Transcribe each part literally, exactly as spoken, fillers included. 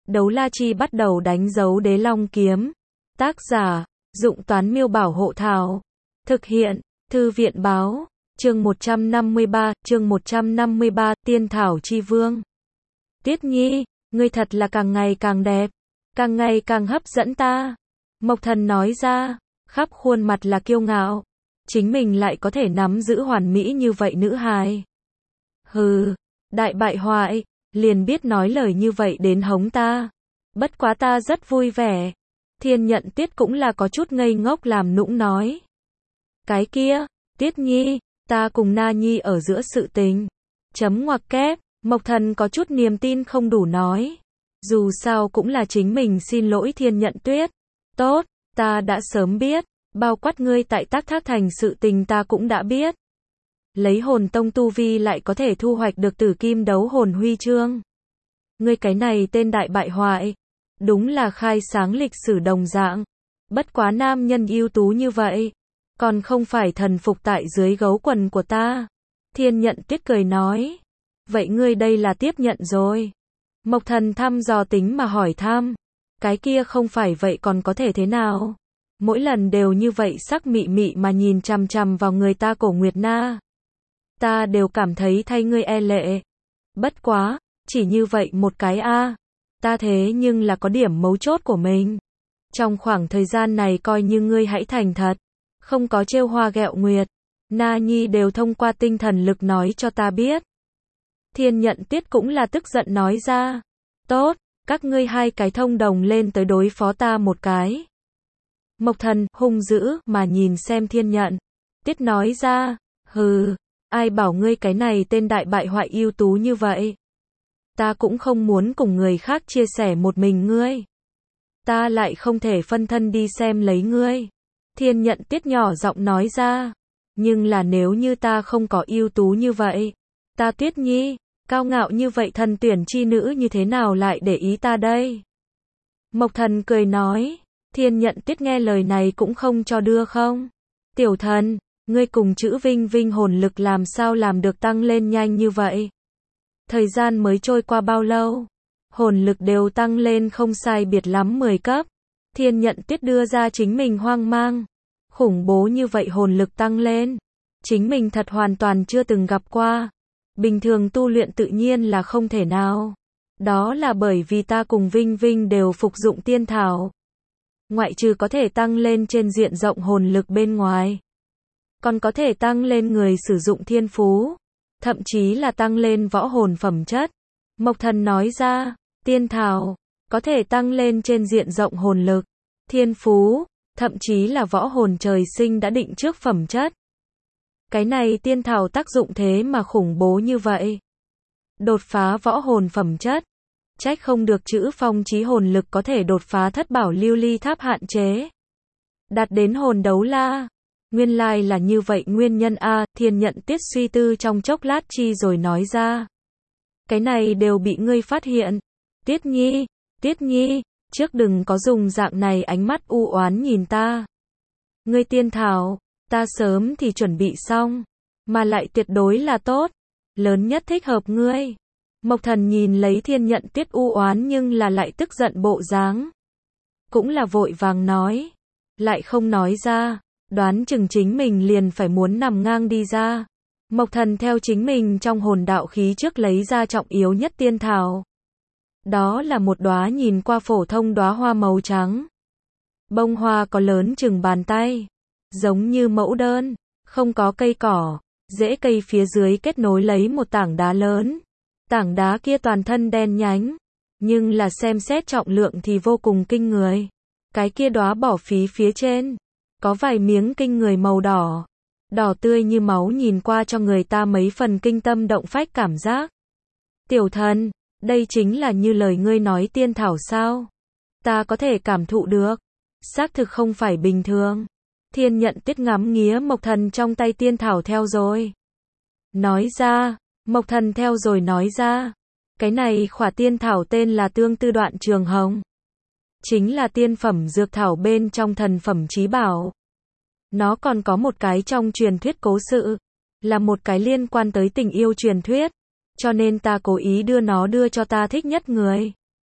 Đấu la chi bắt đầu đánh dấu đế long kiếm. Tác giả, Dụng Toán Miêu Bảo Hộ Thảo. Thực hiện, Thư viện Báo. Chương một trăm năm mươi ba, chương một trăm năm mươi ba, Tiên Thảo Chi Vương. Tiết Nhi, ngươi thật là càng ngày càng đẹp, càng ngày càng hấp dẫn ta. Mộc Thần nói ra, khắp khuôn mặt là kiêu ngạo. Chính mình lại có thể nắm giữ hoàn mỹ như vậy nữ hài. Hừ, đại bại hoại, liền biết nói lời như vậy đến hống ta. Bất quá ta rất vui vẻ. Thiên Nhận Tiết cũng là có chút ngây ngốc làm nũng nói. Cái kia, Tiết Nhi, ta cùng Na Nhi ở giữa sự tình. Chấm ngoặc kép, Mộc Thần có chút niềm tin không đủ nói. Dù sao cũng là chính mình xin lỗi Thiên Nhận Tuyết. Tốt, ta đã sớm biết, bao quát ngươi tại Tác Thác Thành sự tình ta cũng đã biết. Lấy hồn tông tu vi lại có thể thu hoạch được tử kim đấu hồn huy chương. Ngươi cái này tên đại bại hoại, đúng là khai sáng lịch sử đồng dạng. Bất quá nam nhân ưu tú như vậy, còn không phải thần phục tại dưới gấu quần của ta. Thiên Nhận Tuyết cười nói. Vậy ngươi đây là tiếp nhận rồi. Mộc Thần thăm dò tính mà hỏi thăm. Cái kia không phải vậy còn có thể thế nào? Mỗi lần đều như vậy sắc mị mị mà nhìn chằm chằm vào người ta Cổ Nguyệt Na. Ta đều cảm thấy thay ngươi e lệ. Bất quá, chỉ như vậy một cái a, ta thế nhưng là có điểm mấu chốt của mình. Trong khoảng thời gian này coi như ngươi hãy thành thật, không có trêu hoa ghẹo nguyệt. Na Nhi đều thông qua tinh thần lực nói cho ta biết. Thiên Nhận Tiết cũng là tức giận nói ra. Tốt, các ngươi hai cái thông đồng lên tới đối phó ta một cái. Mộc Thần hung dữ mà nhìn xem Thiên Nhận Tiết nói ra. Hừ, ai bảo ngươi cái này tên đại bại hoại ưu tú như vậy. Ta cũng không muốn cùng người khác chia sẻ một mình ngươi. Ta lại không thể phân thân đi xem lấy ngươi. Thiên Nhận Tiết nhỏ giọng nói ra. Nhưng là nếu như ta không có ưu tú như vậy, ta Tuyết Nhi, cao ngạo như vậy thần tuyển chi nữ như thế nào lại để ý ta đây? Mộc Thần cười nói. Thiên Nhận Tiết nghe lời này cũng không cho đưa không. Tiểu thần, ngươi cùng chữ Vinh Vinh hồn lực làm sao làm được tăng lên nhanh như vậy? Thời gian mới trôi qua bao lâu? Hồn lực đều tăng lên không sai biệt lắm mười cấp. Thiên Nhận Tiết đưa ra chính mình hoang mang. Khủng bố như vậy hồn lực tăng lên. Chính mình thật hoàn toàn chưa từng gặp qua. Bình thường tu luyện tự nhiên là không thể nào. Đó là bởi vì ta cùng Vinh Vinh đều phục dụng tiên thảo. Ngoại trừ có thể tăng lên trên diện rộng hồn lực bên ngoài, còn có thể tăng lên người sử dụng thiên phú, thậm chí là tăng lên võ hồn phẩm chất. Mộc Thần nói ra, tiên thảo, có thể tăng lên trên diện rộng hồn lực, thiên phú, thậm chí là võ hồn trời sinh đã định trước phẩm chất. Cái này tiên thảo tác dụng thế mà khủng bố như vậy. Đột phá võ hồn phẩm chất. Trách không được chữ Phong chí hồn lực có thể đột phá thất bảo lưu ly tháp hạn chế. Đạt đến hồn đấu la. Nguyên lai là như vậy nguyên nhân a. Thiên Nhận Tiết suy tư trong chốc lát chi rồi nói ra. Cái này đều bị ngươi phát hiện. Tiết Nhi, Tiết Nhi, trước đừng có dùng dạng này ánh mắt u oán nhìn ta. Ngươi tiên thảo, ta sớm thì chuẩn bị xong, mà lại tuyệt đối là tốt, lớn nhất thích hợp ngươi. Mộc Thần nhìn lấy Thiên Nhận Tiết u oán nhưng là lại tức giận bộ dáng. Cũng là vội vàng nói. Lại không nói ra. Đoán chừng chính mình liền phải muốn nằm ngang đi ra. Mộc Thần theo chính mình trong hồn đạo khí trước lấy ra trọng yếu nhất tiên thảo. Đó là một đóa nhìn qua phổ thông đóa hoa màu trắng. Bông hoa có lớn chừng bàn tay. Giống như mẫu đơn. Không có cây cỏ. Rễ cây phía dưới kết nối lấy một tảng đá lớn. Tảng đá kia toàn thân đen nhánh, nhưng là xem xét trọng lượng thì vô cùng kinh người. Cái kia đóa bỏ phí phía trên, có vài miếng kinh người màu đỏ, đỏ tươi như máu nhìn qua cho người ta mấy phần kinh tâm động phách cảm giác. Tiểu thần, đây chính là như lời ngươi nói tiên thảo sao? Ta có thể cảm thụ được. Xác thực không phải bình thường. Thiên Nhận Tiết ngắm nghía Mộc Thần trong tay tiên thảo theo rồi. Nói ra. Mộc Thần theo rồi nói ra. Cái này khỏa tiên thảo tên là Tương Tư Đoạn Trường Hồng. Chính là tiên phẩm dược thảo bên trong thần phẩm chí bảo. Nó còn có một cái trong truyền thuyết cố sự. Là một cái liên quan tới tình yêu truyền thuyết. Cho nên ta cố ý đưa nó đưa cho ta thích nhất người.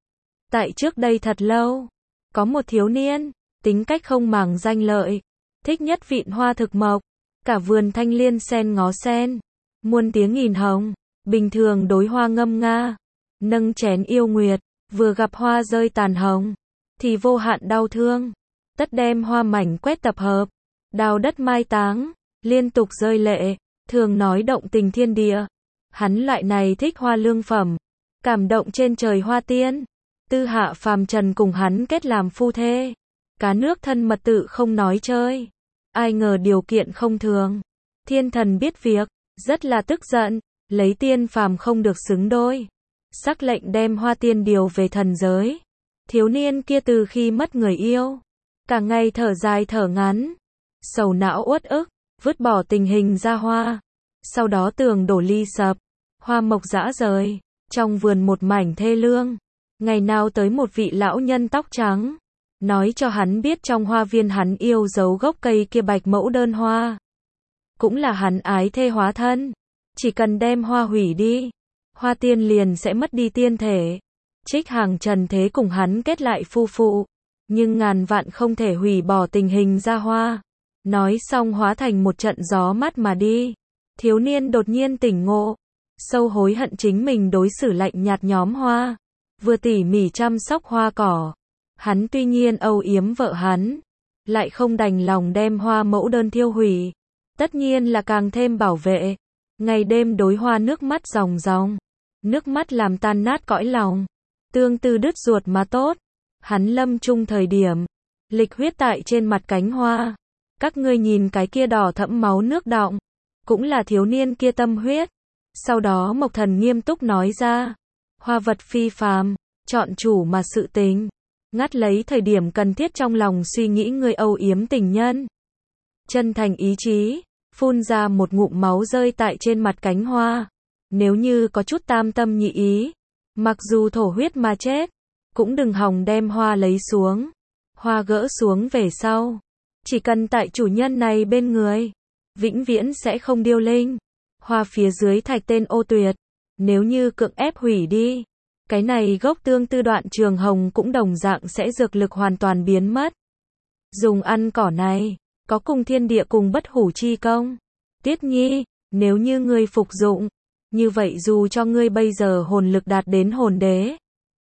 Tại trước đây thật lâu, có một thiếu niên, tính cách không màng danh lợi, thích nhất vịn hoa thực mộc, cả vườn thanh liên sen ngó sen, muôn tiếng nghìn hồng, bình thường đối hoa ngâm nga, nâng chén yêu nguyệt, vừa gặp hoa rơi tàn hồng, thì vô hạn đau thương, tất đem hoa mảnh quét tập hợp, đào đất mai táng, liên tục rơi lệ, thường nói động tình thiên địa. Hắn loại này thích hoa lương phẩm, cảm động trên trời hoa tiên, tư hạ phàm trần cùng hắn kết làm phu thê, cá nước thân mật tự không nói chơi. Ai ngờ điều kiện không thường, thiên thần biết việc, rất là tức giận, lấy tiên phàm không được xứng đôi, sắc lệnh đem hoa tiên điều về thần giới. Thiếu niên kia từ khi mất người yêu, cả ngày thở dài thở ngắn, sầu não uất ức, vứt bỏ tình hình ra hoa. Sau đó tường đổ ly sập, hoa mộc rã rời, trong vườn một mảnh thê lương. Ngày nào tới một vị lão nhân tóc trắng, nói cho hắn biết trong hoa viên hắn yêu dấu gốc cây kia bạch mẫu đơn hoa. Cũng là hắn ái thê hóa thân, chỉ cần đem hoa hủy đi, hoa tiên liền sẽ mất đi tiên thể. Trích hàng trần thế cùng hắn kết lại phu phụ, nhưng ngàn vạn không thể hủy bỏ tình hình ra hoa. Nói xong hóa thành một trận gió mát mà đi. Thiếu niên đột nhiên tỉnh ngộ, sâu hối hận chính mình đối xử lạnh nhạt nhóm hoa, vừa tỉ mỉ chăm sóc hoa cỏ. Hắn tuy nhiên âu yếm vợ hắn, lại không đành lòng đem hoa mẫu đơn thiêu hủy, tất nhiên là càng thêm bảo vệ. Ngày đêm đối hoa nước mắt ròng ròng, nước mắt làm tan nát cõi lòng, tương tư đứt ruột mà tốt. Hắn lâm chung thời điểm, lịch huyết tại trên mặt cánh hoa. Các ngươi nhìn cái kia đỏ thẫm máu nước đọng, cũng là thiếu niên kia tâm huyết. Sau đó Mộc Thần nghiêm túc nói ra, hoa vật phi phàm, chọn chủ mà sự tình, ngắt lấy thời điểm cần thiết trong lòng suy nghĩ người âu yếm tình nhân. Chân thành ý chí, phun ra một ngụm máu rơi tại trên mặt cánh hoa. Nếu như có chút tam tâm nhị ý, mặc dù thổ huyết mà chết, cũng đừng hòng đem hoa lấy xuống. Hoa gỡ xuống về sau, chỉ cần tại chủ nhân này bên người, vĩnh viễn sẽ không điêu linh. Hoa phía dưới thạch tên ô tuyệt, nếu như cưỡng ép hủy đi, cái này gốc tương tư đoạn trường hồng cũng đồng dạng sẽ dược lực hoàn toàn biến mất. Dùng ăn cỏ này, có cùng thiên địa cùng bất hủ chi công. Tiết Nhi, nếu như ngươi phục dụng, như vậy dù cho ngươi bây giờ hồn lực đạt đến hồn đế,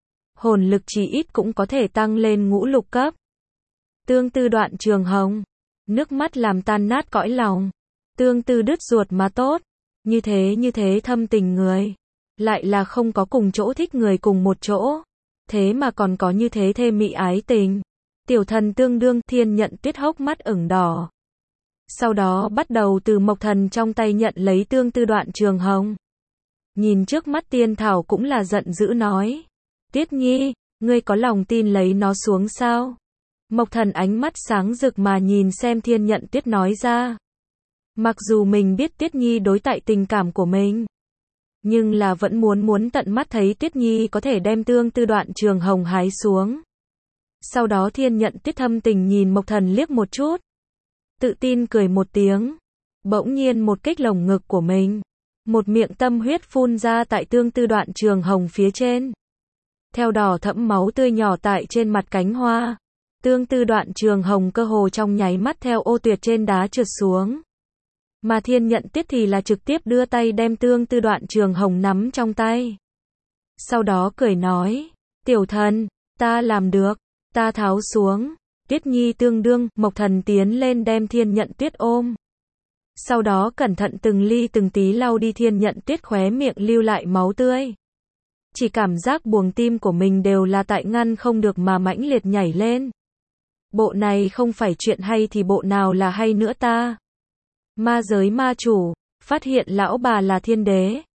hồn lực chỉ ít cũng có thể tăng lên ngũ lục cấp. Tương tư đoạn trường hồng, nước mắt làm tan nát cõi lòng, tương tư đứt ruột mà tốt. Như thế như thế thâm tình người, lại là không có cùng chỗ thích người cùng một chỗ, thế mà còn có như thế thê mị ái tình. Tiểu thần tương đương, Thiên Nhận Tuyết hốc mắt ửng đỏ. Sau đó bắt đầu từ Mộc Thần trong tay nhận lấy tương tư đoạn trường hồng. Nhìn trước mắt tiên thảo cũng là giận dữ nói, Tiết Nhi, ngươi có lòng tin lấy nó xuống sao? Mộc Thần ánh mắt sáng rực mà nhìn xem Thiên Nhận Tuyết nói ra. Mặc dù mình biết Tiết Nhi đối tại tình cảm của mình, nhưng là vẫn muốn muốn tận mắt thấy Tiết Nhi có thể đem tương tư đoạn trường hồng hái xuống. Sau đó Thiên Nhận Tuyết thâm tình nhìn Mộc Thần liếc một chút, tự tin cười một tiếng, bỗng nhiên một kích lồng ngực của mình, một miệng tâm huyết phun ra tại tương tư đoạn trường hồng phía trên. Theo đỏ thẫm máu tươi nhỏ tại trên mặt cánh hoa, tương tư đoạn trường hồng cơ hồ trong nháy mắt theo ô tuyệt trên đá trượt xuống. Mà Thiên Nhận Tuyết thì là trực tiếp đưa tay đem tương tư đoạn trường hồng nắm trong tay. Sau đó cười nói, tiểu thần, ta làm được, ta tháo xuống. Tiết Nhi tương đương, Mộc Thần tiến lên đem Thiên Nhận Tuyết ôm. Sau đó cẩn thận từng ly từng tí lau đi Thiên Nhận Tuyết khóe miệng lưu lại máu tươi. Chỉ cảm giác buồng tim của mình đều là tại ngăn không được mà mãnh liệt nhảy lên. Bộ này không phải chuyện hay thì bộ nào là hay nữa ta? Ma giới ma chủ, phát hiện lão bà là thiên đế.